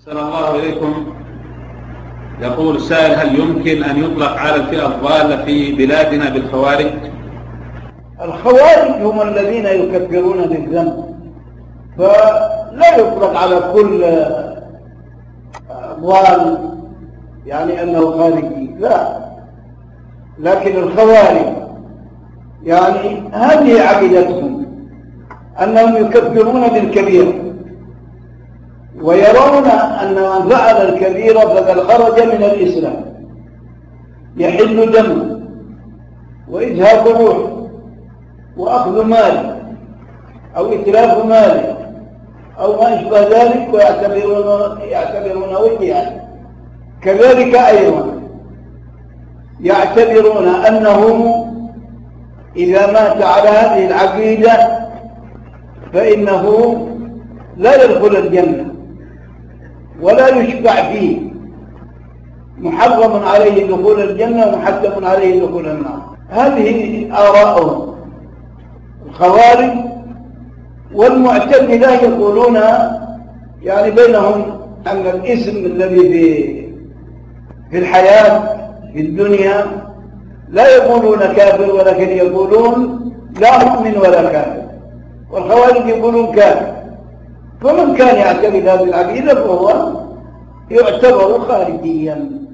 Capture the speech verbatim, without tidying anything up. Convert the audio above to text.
أحسن الله إليكم. يقول السائل: هل يمكن أن يطلق على الفئة الضالة في بلادنا بالخوارج؟ الخوارج هم الذين يكفرون بالذنب، فلا يطلق على كل ضال يعني أنه خارجي، لا، لكن الخوارج يعني هذه عقيدتهم أنهم يكفرون بالكبير، ويرون أن من فعل الكبيرة فقد خرج من الإسلام، يحل دمه وإزهاق روح وأخذ ماله أو إتلاف ماله أو ما أشبه ذلك، ويعتبرون يعتبرون وجها. كذلك أيضا يعتبرون أنه إذا مات على هذه العقيدة فإنه لا يدخل الجنة ولا يشفع فيه، محرم عليه دخول الجنة ومحتم عليه دخول النار. هذه آراءهم. الخوارج والمعتزلة يقولون يعني بينهم أن الاسم الذي في في الحياة في الدنيا لا يقولون كافر، ولكن يقولون لا مؤمن ولا كافر، والخوارج يقولون كافر. فمن كان يعتقد هذه العقيدة فهو يعتبر خارجيا.